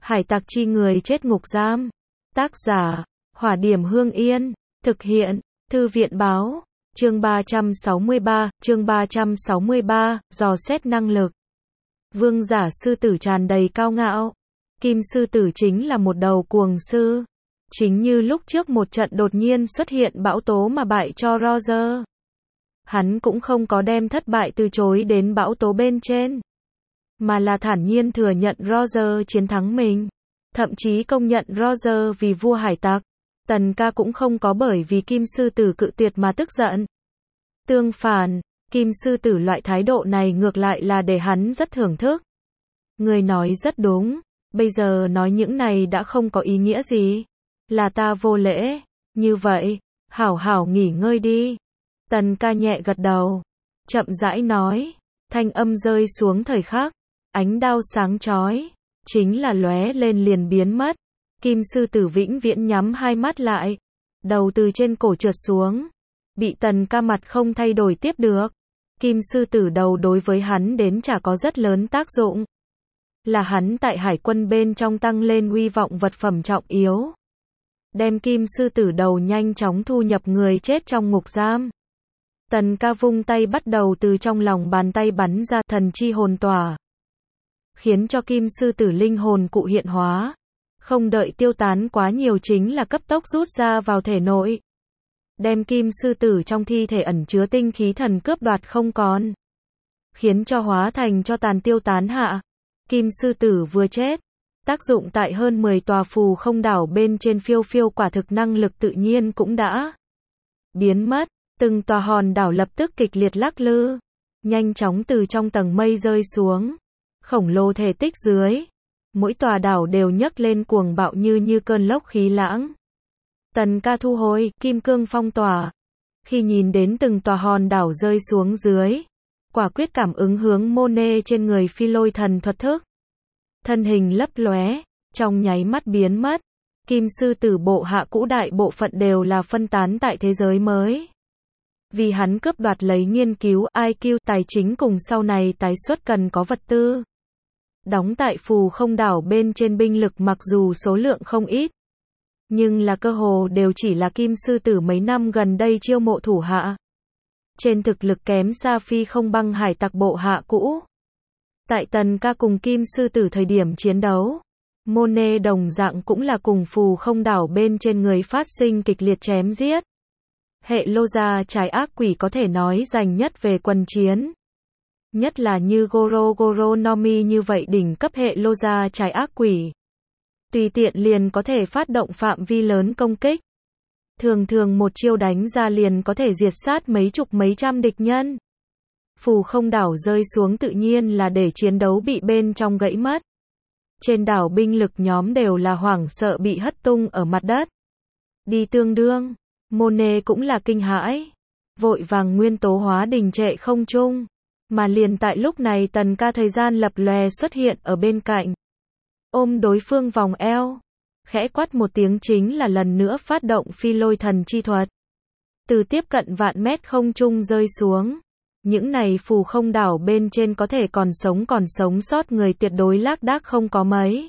Hải tặc chi người chết ngục giam. Tác giả, Hỏa Điểm Hương Yên. Thực hiện, Thư viện Báo. Chương 363, dò xét năng lực. Vương giả sư tử tràn đầy cao ngạo. Kim sư tử chính là một đầu cuồng sư. Chính như lúc trước một trận đột nhiên xuất hiện bão tố mà bại cho Roger. Hắn cũng không có đem thất bại từ chối đến bão tố bên trên, mà là thản nhiên thừa nhận Roger chiến thắng mình. Thậm chí công nhận Roger vì vua hải tặc. Tần ca cũng không có bởi vì Kim sư tử cự tuyệt mà tức giận. Tương phản, Kim sư tử loại thái độ này ngược lại là để hắn rất thưởng thức. Người nói rất đúng, bây giờ nói những này đã không có ý nghĩa gì. Là ta vô lễ, như vậy, hảo hảo nghỉ ngơi đi. Tần ca nhẹ gật đầu, chậm rãi nói, thanh âm rơi xuống thời khắc, ánh đao sáng chói, chính là lóe lên liền biến mất. Kim sư tử vĩnh viễn nhắm hai mắt lại, đầu từ trên cổ trượt xuống, bị tần ca mặt không thay đổi tiếp được. Kim sư tử đầu đối với hắn đến chả có rất lớn tác dụng. Là hắn tại hải quân bên trong tăng lên uy vọng vật phẩm trọng yếu. Đem kim sư tử đầu nhanh chóng thu nhập người chết trong ngục giam. Tần ca vung tay bắt đầu từ trong lòng bàn tay bắn ra thần chi hồn tỏa, khiến cho kim sư tử linh hồn cụ hiện hóa. Không đợi tiêu tán quá nhiều chính là cấp tốc rút ra vào thể nội. Đem kim sư tử trong thi thể ẩn chứa tinh khí thần cướp đoạt không còn. Khiến cho hóa thành cho tàn tiêu tán hạ. Kim sư tử vừa chết. Tác dụng tại hơn 10 tòa phù không đảo bên trên phiêu phiêu quả thực năng lực tự nhiên cũng đã biến mất. Từng tòa hòn đảo lập tức kịch liệt lắc lư. Nhanh chóng từ trong tầng mây rơi xuống. Khổng lồ thể tích dưới. Mỗi tòa đảo đều nhấc lên cuồng bạo như cơn lốc khí lãng. Tần ca thu hồi, kim cương phong tỏa. Khi nhìn đến từng tòa hòn đảo rơi xuống dưới, quả quyết cảm ứng hướng Monet trên người phi lôi thần thuật thức. Thân hình lấp lóe, trong nháy mắt biến mất. Kim sư tử bộ hạ cũ đại bộ phận đều là phân tán tại thế giới mới. Vì hắn cướp đoạt lấy nghiên cứu, IQ, tài chính cùng sau này tái xuất cần có vật tư. Đóng tại phù không đảo bên trên binh lực mặc dù số lượng không ít, nhưng là cơ hồ đều chỉ là kim sư tử mấy năm gần đây chiêu mộ thủ hạ. Trên thực lực kém xa phi không băng hải tặc bộ hạ cũ. Tại tần ca cùng kim sư tử thời điểm chiến đấu, Monet đồng dạng cũng là cùng phù không đảo bên trên người phát sinh kịch liệt chém giết. Hệ lô gia trái ác quỷ có thể nói giành nhất về quần chiến. Nhất là như Goro Nomi như vậy đỉnh cấp hệ lô gia trái ác quỷ. Tùy tiện liền có thể phát động phạm vi lớn công kích. Thường một chiêu đánh ra liền có thể diệt sát mấy chục mấy trăm địch nhân. Phù không đảo rơi xuống tự nhiên là để chiến đấu bị bên trong gãy mất. Trên đảo binh lực nhóm đều là hoảng sợ bị hất tung ở mặt đất. Đi tương đương, Monet cũng là kinh hãi. Vội vàng nguyên tố hóa đình trệ không trung. Mà liền tại lúc này tần ca thời gian lập lòe xuất hiện ở bên cạnh. Ôm đối phương vòng eo. Khẽ quát một tiếng chính là lần nữa phát động phi lôi thần chi thuật. Từ tiếp cận vạn mét không trung rơi xuống. Những này phù không đảo bên trên có thể còn sống sót người tuyệt đối lác đác không có mấy.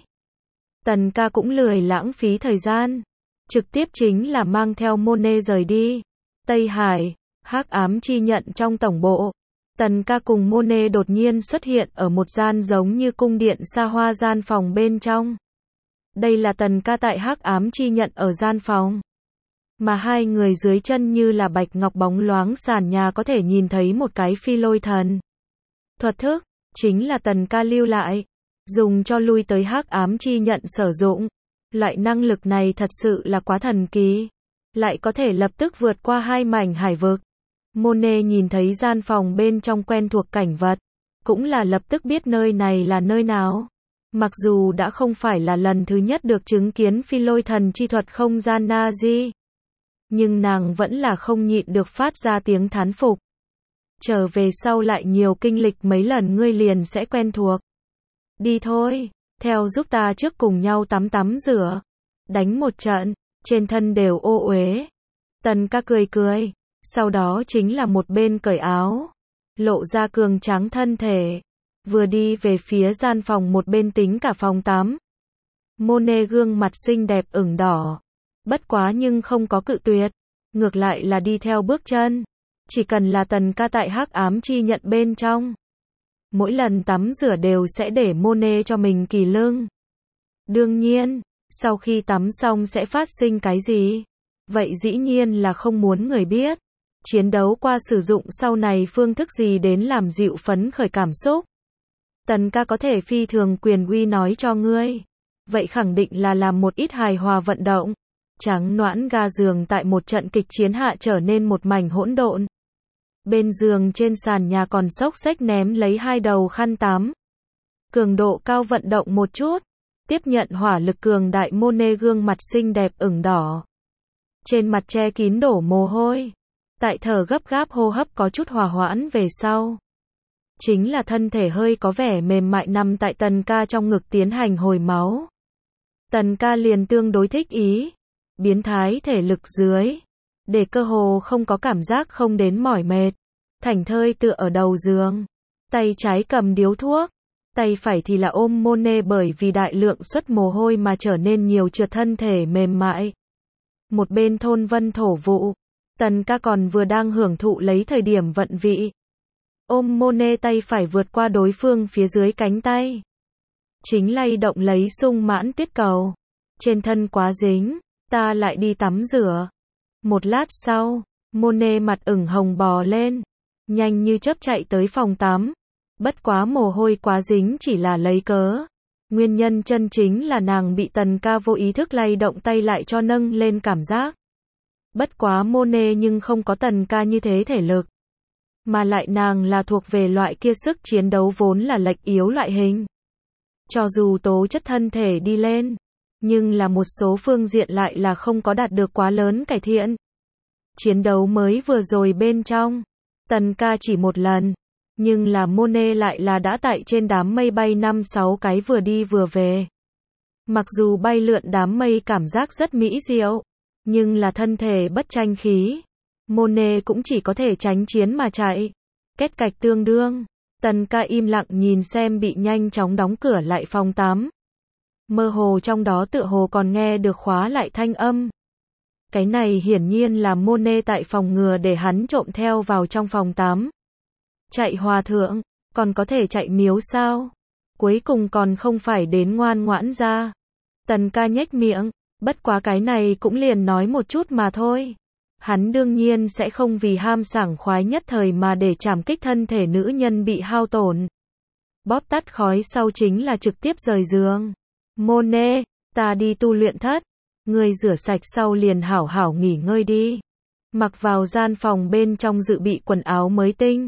Tần ca cũng lười lãng phí thời gian. Trực tiếp chính là mang theo Monet rời đi. Tây Hải, hắc ám chi nhận trong tổng bộ. Tần ca cùng Monet đột nhiên xuất hiện ở một gian giống như cung điện xa hoa gian phòng bên trong. Đây là tần ca tại hắc ám chi nhận ở gian phòng. Mà hai người dưới chân như là bạch ngọc bóng loáng sàn nhà có thể nhìn thấy một cái phi lôi thần. Thuật thức, chính là tần ca lưu lại. Dùng cho lui tới hắc ám chi nhận sử dụng. Loại năng lực này thật sự là quá thần kỳ. Lại có thể lập tức vượt qua hai mảnh hải vực. Monet nhìn thấy gian phòng bên trong quen thuộc cảnh vật, cũng là lập tức biết nơi này là nơi nào. Mặc dù đã không phải là lần thứ nhất được chứng kiến phi lôi thần chi thuật không gian Nazi, nhưng nàng vẫn là không nhịn được phát ra tiếng thán phục. Trở về sau lại nhiều kinh lịch mấy lần ngươi liền sẽ quen thuộc. Đi thôi, theo giúp ta trước cùng nhau tắm rửa, đánh một trận, trên thân đều ô uế. Tần ca cười. Sau đó chính là một bên cởi áo, lộ ra cường tráng thân thể, vừa đi về phía gian phòng một bên tính cả phòng tắm. Monet gương mặt xinh đẹp ửng đỏ. Bất quá nhưng không có cự tuyệt. Ngược lại là đi theo bước chân. Chỉ cần là Tần ca tại hắc ám chi nhận bên trong. Mỗi lần tắm rửa đều sẽ để Monet cho mình kỳ lưng. Đương nhiên, sau khi tắm xong sẽ phát sinh cái gì? Vậy dĩ nhiên là không muốn người biết. Chiến đấu qua sử dụng sau này phương thức gì đến làm dịu phấn khởi cảm xúc. Tần ca có thể phi thường quyền uy nói cho ngươi. Vậy khẳng định là làm một ít hài hòa vận động. Trắng noãn ga giường tại một trận kịch chiến hạ trở nên một mảnh hỗn độn. Bên giường trên sàn nhà còn xốc xếch ném lấy 2 đầu khăn tắm. Cường độ cao vận động một chút. Tiếp nhận hỏa lực cường đại, Monet gương mặt xinh đẹp ửng đỏ. Trên mặt che kín đổ mồ hôi. Tại thở gấp gáp, hô hấp có chút hòa hoãn về sau. Chính là thân thể hơi có vẻ mềm mại nằm tại Tần ca trong ngực tiến hành hồi máu. Tần ca liền tương đối thích ý. Biến thái thể lực dưới. Để cơ hồ không có cảm giác không đến mỏi mệt. Thảnh thơi tựa ở đầu giường. Tay trái cầm điếu thuốc. Tay phải thì là ôm Monet, bởi vì đại lượng xuất mồ hôi mà trở nên nhiều trượt, thân thể mềm mại. Một bên thôn vân thổ vụ. Tần ca còn vừa đang hưởng thụ lấy thời điểm vận vị. Ôm Monet, tay phải vượt qua đối phương phía dưới cánh tay. Chính lay động lấy sung mãn tuyết cầu. Trên thân quá dính, ta lại đi tắm rửa. Một lát sau, Monet mặt ửng hồng bò lên. Nhanh như chớp chạy tới phòng tắm. Bất quá mồ hôi quá dính chỉ là lấy cớ. Nguyên nhân chân chính là nàng bị Tần ca vô ý thức lay động tay lại cho nâng lên cảm giác. Bất quá Monet nhưng không có Tần ca như thế thể lực. Mà lại nàng là thuộc về loại kia sức chiến đấu vốn là lệch yếu loại hình. Cho dù tố chất thân thể đi lên, nhưng là một số phương diện lại là không có đạt được quá lớn cải thiện. Chiến đấu mới vừa rồi bên trong, Tần ca chỉ một lần. Nhưng là Monet lại là đã tại trên đám mây bay 5-6 cái vừa đi vừa về. Mặc dù bay lượn đám mây cảm giác rất mỹ diệu, nhưng là thân thể bất tranh khí. Monet cũng chỉ có thể tránh chiến mà chạy. Kết cạch tương đương. Tần ca im lặng nhìn xem bị nhanh chóng đóng cửa lại phòng tắm. Mơ hồ trong đó tựa hồ còn nghe được khóa lại thanh âm. Cái này hiển nhiên là Monet tại phòng ngừa để hắn trộm theo vào trong phòng tắm. Chạy hòa thượng, còn có thể chạy miếu sao? Cuối cùng còn không phải đến ngoan ngoãn ra. Tần ca nhếch miệng, bất quá cái này cũng liền nói một chút mà thôi. Hắn đương nhiên sẽ không vì ham sảng khoái nhất thời mà để trảm kích thân thể nữ nhân bị hao tổn. Bóp tắt khói sau chính là trực tiếp rời giường. Monet, ta đi tu luyện thất. Ngươi rửa sạch sau liền hảo hảo nghỉ ngơi đi. Mặc vào gian phòng bên trong dự bị quần áo mới tinh.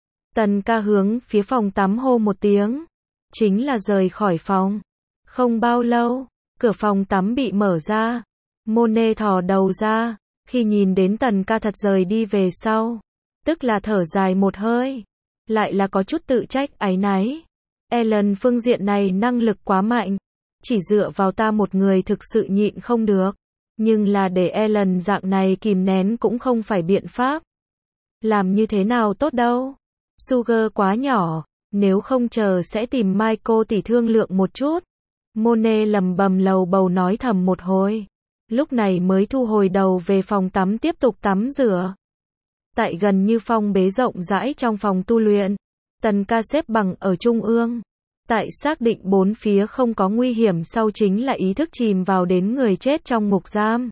Tần ca hướng phía phòng tắm hô một tiếng. Chính là rời khỏi phòng. Không bao lâu, cửa phòng tắm bị mở ra. Monet thò đầu ra. Khi nhìn đến Tần ca thật rời đi về sau. Tức là thở dài một hơi. Lại là có chút tự trách áy náy. Ellen phương diện này năng lực quá mạnh. Chỉ dựa vào ta một người thực sự nhịn không được. Nhưng là để Ellen dạng này kìm nén cũng không phải biện pháp. Làm như thế nào tốt đâu. Sugar quá nhỏ, nếu không chờ sẽ tìm Michael tỷ thương lượng một chút. Monet lầm bầm lầu bầu nói thầm một hồi. Lúc này mới thu hồi đầu về phòng tắm tiếp tục tắm rửa. Tại gần như phong bế rộng rãi trong phòng tu luyện, Tần ca xếp bằng ở trung ương. Tại xác định bốn phía không có nguy hiểm sau chính là ý thức chìm vào đến người chết trong ngục giam.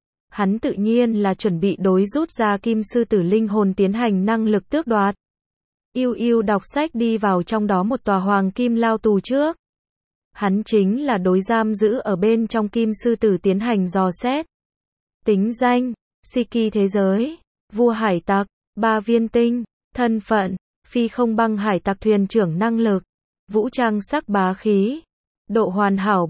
Hắn tự nhiên là chuẩn bị đối rút ra kim sư tử linh hồn tiến hành năng lực tước đoạt. Yêu yêu đọc sách đi vào trong đó một tòa hoàng kim lao tù trước. Hắn chính là đối giam giữ ở bên trong kim sư tử tiến hành dò xét. Tính danh, Siki thế giới, vua hải tặc, 3 viên tinh, thân phận, phi không băng hải tặc thuyền trưởng năng lực, vũ trang sắc bá khí, độ hoàn hảo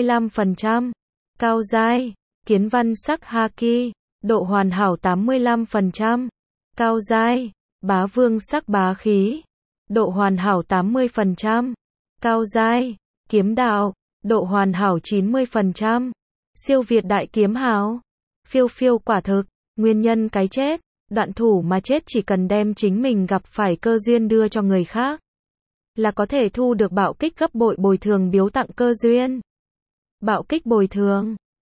75%, cao giai, kiến văn sắc haki, độ hoàn hảo 85%, cao giai, bá vương sắc bá khí, độ hoàn hảo 80%, cao giai, kiếm đạo, độ hoàn hảo 90%, siêu việt đại kiếm hào, phiêu phiêu quả thực, nguyên nhân cái chết, đoạn thủ mà chết chỉ cần đem chính mình gặp phải cơ duyên đưa cho người khác, là có thể thu được bạo kích gấp bội bồi thường biếu tặng cơ duyên. Bạo kích bồi thường.